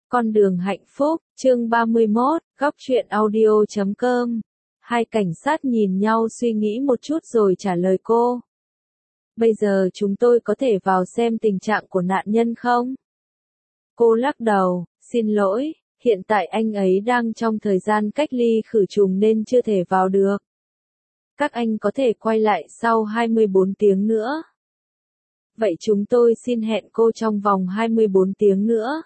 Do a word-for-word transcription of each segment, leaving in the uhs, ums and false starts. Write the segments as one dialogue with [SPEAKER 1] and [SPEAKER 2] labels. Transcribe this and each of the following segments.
[SPEAKER 1] Con đường hạnh phúc, chương ba mươi mốt, góc truyện audio chấm com. Hai cảnh sát nhìn nhau suy nghĩ một chút rồi trả lời cô. Bây giờ chúng tôi có thể vào xem tình trạng của nạn nhân không? Cô lắc đầu, xin lỗi, hiện tại anh ấy đang trong thời gian cách ly khử trùng nên chưa thể vào được. Các anh có thể quay lại sau hai mươi bốn tiếng nữa. Vậy chúng tôi xin hẹn cô trong vòng hai mươi bốn tiếng nữa.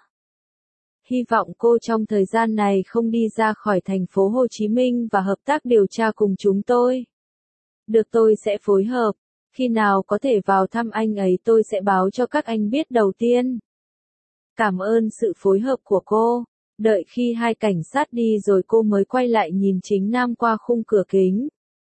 [SPEAKER 1] Hy vọng cô trong thời gian này không đi ra khỏi thành phố Hồ Chí Minh và hợp tác điều tra cùng chúng tôi. Được, tôi sẽ phối hợp. Khi nào có thể vào thăm anh ấy tôi sẽ báo cho các anh biết đầu tiên. Cảm ơn sự phối hợp của cô. Đợi khi hai cảnh sát đi rồi cô mới quay lại nhìn Chính Nam qua khung cửa kính.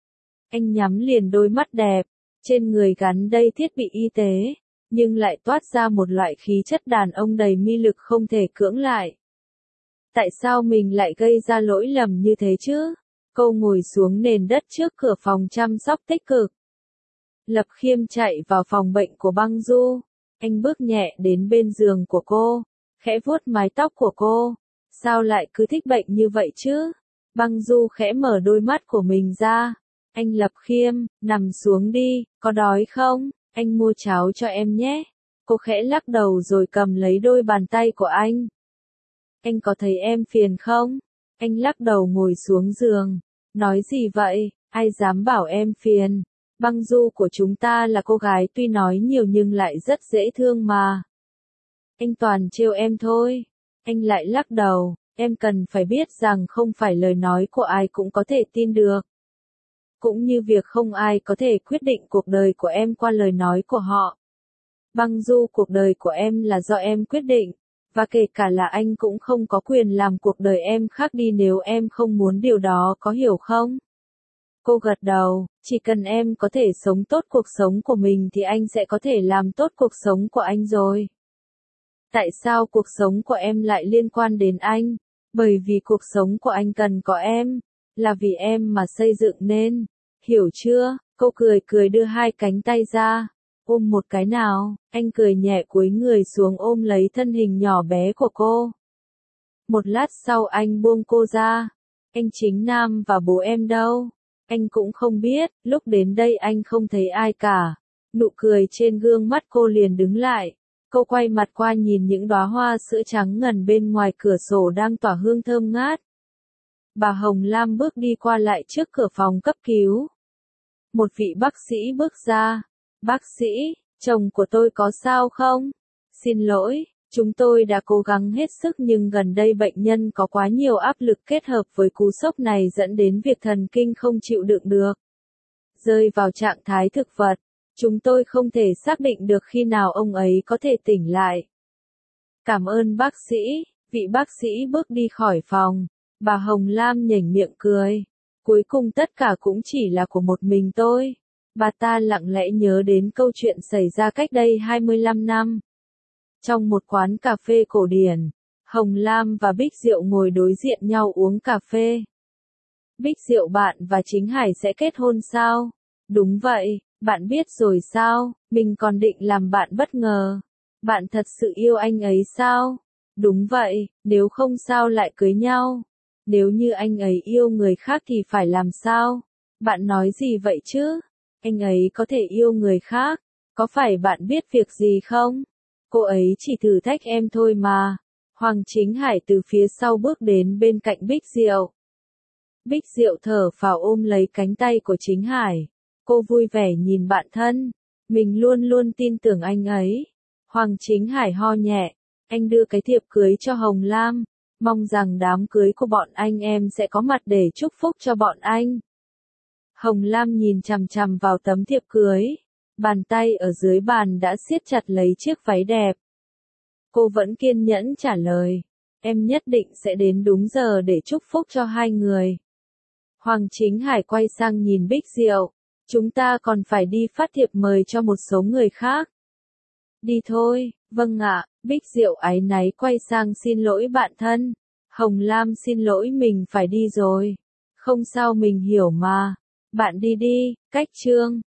[SPEAKER 1] Anh nhắm liền đôi mắt đẹp, trên người gắn đầy thiết bị y tế, nhưng lại toát ra một loại khí chất đàn ông đầy mị lực không thể cưỡng lại. Tại sao mình lại gây ra lỗi lầm như thế chứ? Cô ngồi xuống nền đất trước cửa phòng chăm sóc tích cực. Lập Khiêm chạy vào phòng bệnh của Băng Du. Anh bước nhẹ đến bên giường của cô, khẽ vuốt mái tóc của cô. Sao lại cứ thích bệnh như vậy chứ? Băng Du khẽ mở đôi mắt của mình ra. Anh Lập Khiêm, nằm xuống đi, có đói không? Anh mua cháo cho em nhé. Cô khẽ lắc đầu rồi cầm lấy đôi bàn tay của anh. Anh có thấy em phiền không? Anh lắc đầu ngồi xuống giường. Nói gì vậy? Ai dám bảo em phiền? Băng Du của chúng ta là cô gái tuy nói nhiều nhưng lại rất dễ thương mà. Anh toàn trêu em thôi. Anh lại lắc đầu. Em cần phải biết rằng không phải lời nói của ai cũng có thể tin được. Cũng như việc không ai có thể quyết định cuộc đời của em qua lời nói của họ. Băng Du, cuộc đời của em là do em quyết định, và kể cả là anh cũng không có quyền làm cuộc đời em khác đi nếu em không muốn điều đó, có hiểu không? Cô gật đầu, chỉ cần em có thể sống tốt cuộc sống của mình thì anh sẽ có thể làm tốt cuộc sống của anh rồi. Tại sao cuộc sống của em lại liên quan đến anh? Bởi vì cuộc sống của anh cần có em. Là vì em mà xây dựng nên, hiểu chưa? Cô cười cười đưa hai cánh tay ra, ôm một cái nào. Anh cười nhẹ cúi người xuống ôm lấy thân hình nhỏ bé của cô. Một lát sau anh buông cô ra. Anh Chính Nam và bố em đâu? Anh cũng không biết, lúc đến đây anh không thấy ai cả. Nụ cười trên gương mắt cô liền đứng lại. Cô quay mặt qua nhìn những đóa hoa sữa trắng ngần bên ngoài cửa sổ đang tỏa hương thơm ngát. Bà Hồng Lam bước đi qua lại trước cửa phòng cấp cứu. Một vị bác sĩ bước ra. Bác sĩ, chồng của tôi có sao không? Xin lỗi, chúng tôi đã cố gắng hết sức nhưng gần đây bệnh nhân có quá nhiều áp lực kết hợp với cú sốc này dẫn đến việc thần kinh không chịu đựng được. Rơi vào trạng thái thực vật, chúng tôi không thể xác định được khi nào ông ấy có thể tỉnh lại. Cảm ơn bác sĩ, vị bác sĩ bước đi khỏi phòng. Bà Hồng Lam nhếch miệng cười. Cuối cùng tất cả cũng chỉ là của một mình tôi. Bà ta lặng lẽ nhớ đến câu chuyện xảy ra cách đây hai mươi lăm năm. Trong một quán cà phê cổ điển, Hồng Lam và Bích Diệu ngồi đối diện nhau uống cà phê. Bích Diệu, bạn và Chính Hải sẽ kết hôn sao? Đúng vậy, bạn biết rồi sao? Mình còn định làm bạn bất ngờ. Bạn thật sự yêu anh ấy sao? Đúng vậy, nếu không sao lại cưới nhau? Nếu như anh ấy yêu người khác thì phải làm sao? Bạn nói gì vậy chứ? Anh ấy có thể yêu người khác. Có phải bạn biết việc gì không? Cô ấy chỉ thử thách em thôi mà. Hoàng Chính Hải từ phía sau bước đến bên cạnh Bích Diệu. Bích Diệu thở phào ôm lấy cánh tay của Chính Hải. Cô vui vẻ nhìn bạn thân. Mình luôn luôn tin tưởng anh ấy. Hoàng Chính Hải ho nhẹ. Anh đưa cái thiệp cưới cho Hồng Lam. Mong rằng đám cưới của bọn anh em sẽ có mặt để chúc phúc cho bọn anh. Hồng Lam nhìn chằm chằm vào tấm thiệp cưới. Bàn tay ở dưới bàn đã siết chặt lấy chiếc váy đẹp. Cô vẫn kiên nhẫn trả lời. Em nhất định sẽ đến đúng giờ để chúc phúc cho hai người. Hoàng Chính Hải quay sang nhìn Bích Diệu. Chúng ta còn phải đi phát thiệp mời cho một số người khác. Đi thôi, vâng ạ. Bích Diệu áy náy quay sang xin lỗi bạn thân. Hồng Lam xin lỗi, mình phải đi rồi. Không sao, mình hiểu mà. Bạn đi đi, cách chương.